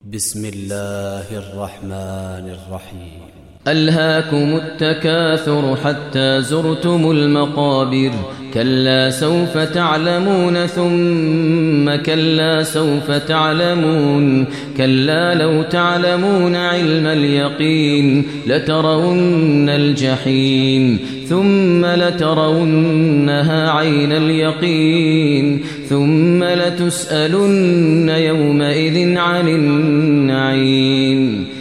بسم الله الرحمن الرحيم. ألهاكم التكاثر حتى زرتم المقابر، كلا سوف تعلمون ثم كلا سوف تعلمون، كلا لو تعلمون علم اليقين لترون الجحيم ثم لترونها عين اليقين ثم لتسألن يومئذ عن النعيم.